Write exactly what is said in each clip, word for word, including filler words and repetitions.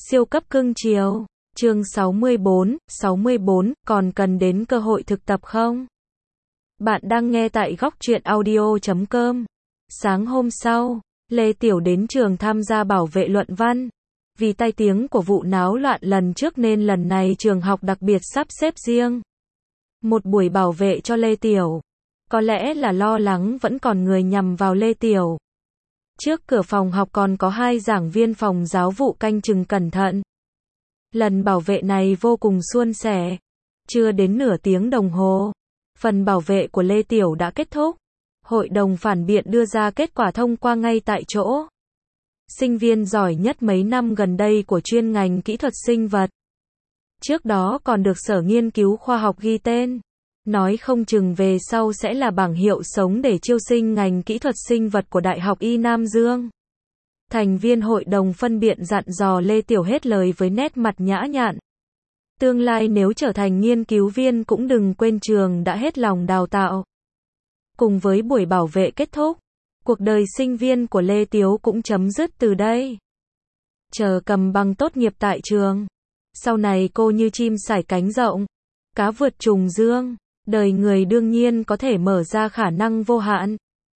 Siêu cấp cưng chiều. Chương sáu mươi bốn, sáu mươi bốn, còn cần đến cơ hội thực tập không? Bạn đang nghe tại góc truyện audio chấm com. Sáng hôm sau, Lê Tiểu đến trường tham gia bảo vệ luận văn. Vì tai tiếng của vụ náo loạn lần trước nên lần này trường học đặc biệt sắp xếp riêng một buổi bảo vệ cho Lê Tiểu. Có lẽ là lo lắng vẫn còn người nhằm vào Lê Tiểu. Trước cửa phòng học còn có hai giảng viên phòng giáo vụ canh chừng cẩn thận. Lần bảo vệ này vô cùng suôn sẻ. Chưa đến nửa tiếng đồng hồ, phần bảo vệ của Lê Tiểu đã kết thúc. Hội đồng phản biện đưa ra kết quả thông qua ngay tại chỗ. Sinh viên giỏi nhất mấy năm gần đây của chuyên ngành kỹ thuật sinh vật. Trước đó còn được Sở Nghiên cứu Khoa học ghi tên. Nói không chừng về sau sẽ là bảng hiệu sống để chiêu sinh ngành kỹ thuật sinh vật của Đại học Y Nam Dương. Thành viên hội đồng phân biện dặn dò Lê Tiểu hết lời với nét mặt nhã nhặn. Tương lai nếu trở thành nghiên cứu viên cũng đừng quên trường đã hết lòng đào tạo. Cùng với buổi bảo vệ kết thúc, cuộc đời sinh viên của Lê Tiểu cũng chấm dứt từ đây. Chờ cầm bằng tốt nghiệp tại trường. Sau này cô như chim sải cánh rộng, cá vượt trùng dương, đời người đương nhiên có thể mở ra khả năng vô hạn.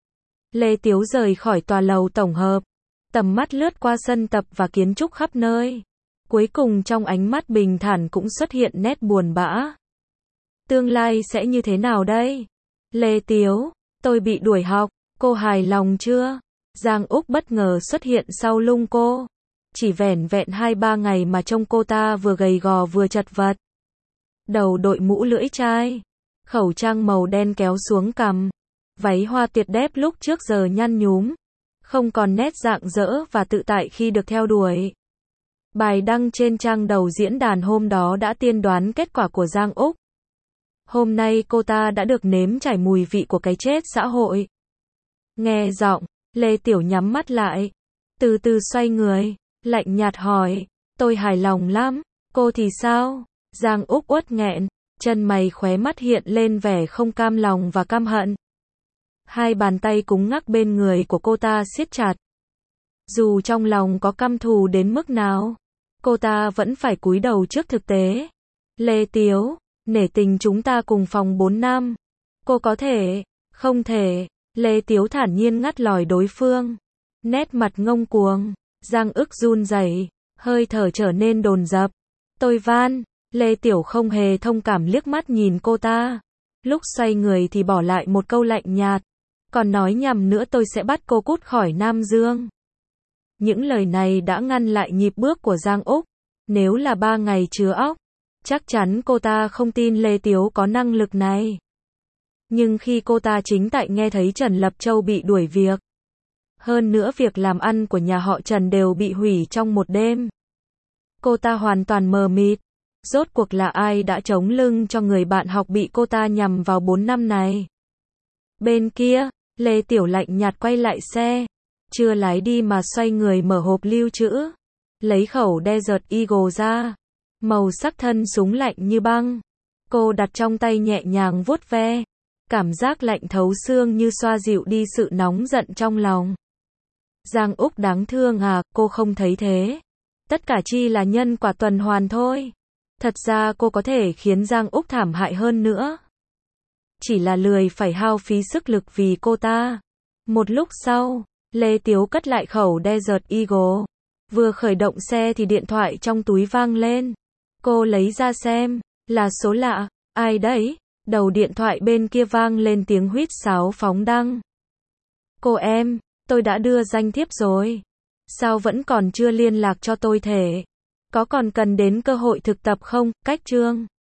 Lê Tiểu rời khỏi tòa lầu tổng hợp, tầm mắt lướt qua sân tập và kiến trúc khắp nơi. Cuối cùng trong ánh mắt bình thản cũng xuất hiện nét buồn bã. Tương lai sẽ như thế nào đây? Lê Tiểu, tôi bị đuổi học, cô hài lòng chưa? Giang Úc bất ngờ xuất hiện sau lưng cô. Chỉ vẻn vẹn hai ba ngày mà trông cô ta vừa gầy gò vừa chật vật. Đầu đội mũ lưỡi chai, khẩu trang màu đen kéo xuống cằm, váy hoa tuyệt đẹp lúc trước giờ nhăn nhúm, không còn nét rạng rỡ và tự tại khi được theo đuổi. Bài đăng trên trang đầu diễn đàn hôm đó đã tiên đoán kết quả của Giang Úc. Hôm nay cô ta đã được nếm trải mùi vị của cái chết xã hội. Nghe giọng, Lê Tiểu nhắm mắt lại, từ từ xoay người, lạnh nhạt hỏi, tôi hài lòng lắm, cô thì sao? Giang Úc uất nghẹn, chân mày khóe mắt hiện lên vẻ không cam lòng và căm hận. Hai bàn tay cứng ngắc bên người của cô ta siết chặt. Dù trong lòng có căm thù đến mức nào, cô ta vẫn phải cúi đầu trước thực tế. Lê Tiểu, nể tình chúng ta cùng phòng bốn năm. Cô có thể, không thể. Lê Tiểu thản nhiên ngắt lời đối phương. Nét mặt ngông cuồng, Giang Ức run rẩy, hơi thở trở nên dồn dập. Tôi van. Lê Tiểu không hề thông cảm liếc mắt nhìn cô ta. Lúc xoay người thì bỏ lại một câu lạnh nhạt. Còn nói nhầm nữa tôi sẽ bắt cô cút khỏi Nam Dương. Những lời này đã ngăn lại nhịp bước của Giang Úc. Nếu là ba ngày chứa óc, chắc chắn cô ta không tin Lê Tiểu có năng lực này. Nhưng khi cô ta chính tại nghe thấy Trần Lập Châu bị đuổi việc, hơn nữa việc làm ăn của nhà họ Trần đều bị hủy trong một đêm, cô ta hoàn toàn mờ mịt. Rốt cuộc là ai đã chống lưng cho người bạn học bị cô ta nhằm vào bốn năm này? Bên kia, Lê Tiểu lạnh nhạt quay lại xe, chưa lái đi mà xoay người mở hộp lưu trữ, lấy khẩu Desert Eagle ra, màu sắc thân súng lạnh như băng. Cô đặt trong tay nhẹ nhàng vuốt ve, cảm giác lạnh thấu xương như xoa dịu đi sự nóng giận trong lòng. Giang Úc đáng thương à, cô không thấy thế. Tất cả chỉ là nhân quả tuần hoàn thôi. Thật ra cô có thể khiến Giang Úc thảm hại hơn nữa. Chỉ là lười phải hao phí sức lực vì cô ta. Một lúc sau, Lê Tiểu cất lại khẩu Desert Eagle. Vừa khởi động xe thì điện thoại trong túi vang lên. Cô lấy ra xem, là số lạ, ai đấy? Đầu điện thoại bên kia vang lên tiếng huýt sáo phóng đăng. Cô em, tôi đã đưa danh thiếp rồi. Sao vẫn còn chưa liên lạc cho tôi thế? Có còn cần đến cơ hội thực tập không? Cách chương